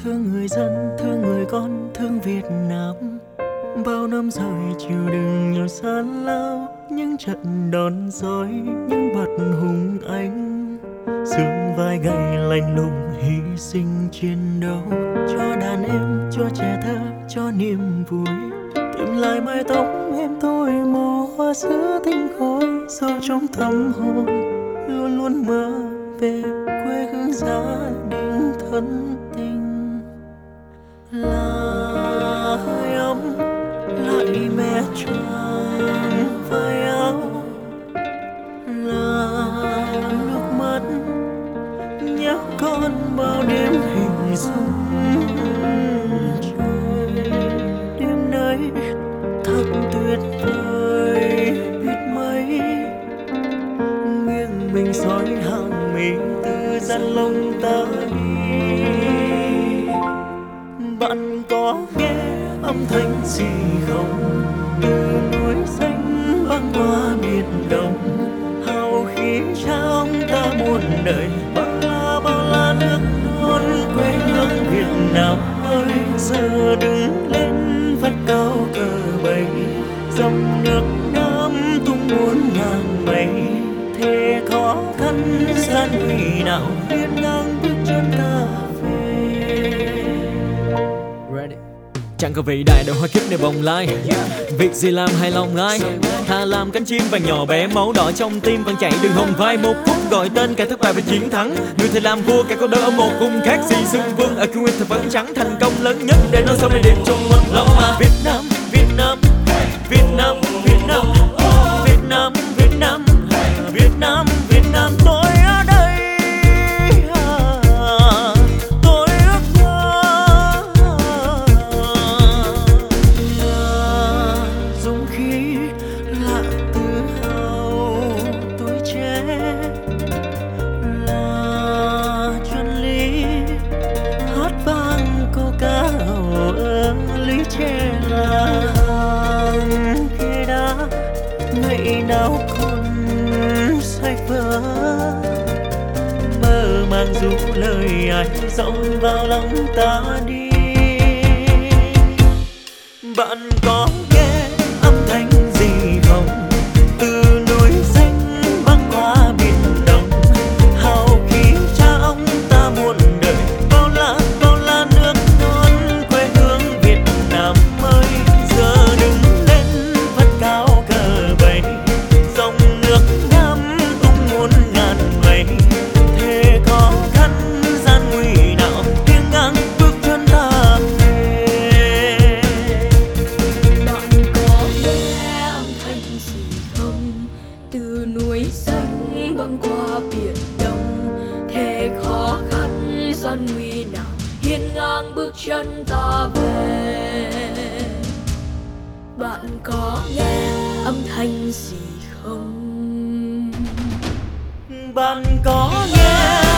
thương người dân, thương người con, thương Việt Nam. Bao năm rồi chịu đựng nhiều gian lao, những trận đòn roi, những bật hùng anh. Xương vai gầy lạnh lùng hy sinh chiến đấu, cho đàn em, cho trẻ thơ, cho niềm vui. Tìm lại mái tóc em tôi màu hoa giữa tinh khói, sâu trong tâm hồn luôn luôn mơ về quê hương gia đình thân tình. Là hơi ấm lại mẹ choàng vai áo, là nước mắt nhắc con bao đêm hình dung trời. Đêm nay thật tuyệt vời biết mấy, nghiêng mình soi hàng mi từ gian lông ta đi. Bạn có nghe âm thanh gì không? Từ núi xanh băng qua biển đông, hào khí cha ông ta muôn đời. Bao la nước non quê hương Việt Nam ơi, giờ đứng lên vắt cao cờ bay. Dòng nước Nam tung muôn ngàn mây, thế khó khăn gian nguy nào hiên ngang bước chân ta về. Chẳng có vị đại đội hoa kiếp này bồng lai, việc gì làm hài lòng ai. Thà làm cánh chim vàng nhỏ bé, máu đỏ trong tim vẫn chảy đường hồng vai. Một phút gọi tên kẻ thất bại và chiến thắng, người thầy làm vua kẻ có đỡ ở một cung khác gì xưng vương. Ở cương nguyên thật vẫn trắng, thành công lớn nhất để nói sau này đẹp trong mắt lòng mà. Việt Nam, Việt Nam, Việt Nam, Việt Nam, Việt Nam, Việt Nam, Việt Nam, Việt Nam. Tôi ở đây, tôi ước mơ là dũng khí, là tự hào tuổi trẻ, là chân lý hát vang câu ca ở lý tre. Là hàng ghế đá ngày nào còn say vỡ, mơ màng dù lời ai rộng vào lòng ta đi. Bạn có nghe âm thanh gì không? Từ núi xanh băng qua biển đông, hào khí cha ông ta muôn đời. Bao la nước non quê hương Việt Nam ơi, giờ đứng lên vắt cao cờ bay. Dòng nước Nam tung muôn ngàn mây, thế khó khăn gian nguy nào hiên ngang bước chân ta về. Bạn có nghe âm thanh gì không? Từ núi xanh băng qua biển đông, thế khó khăn gian nguy nào hiên ngang bước chân ta về. Bạn có nghe âm thanh gì không? Bạn có nghe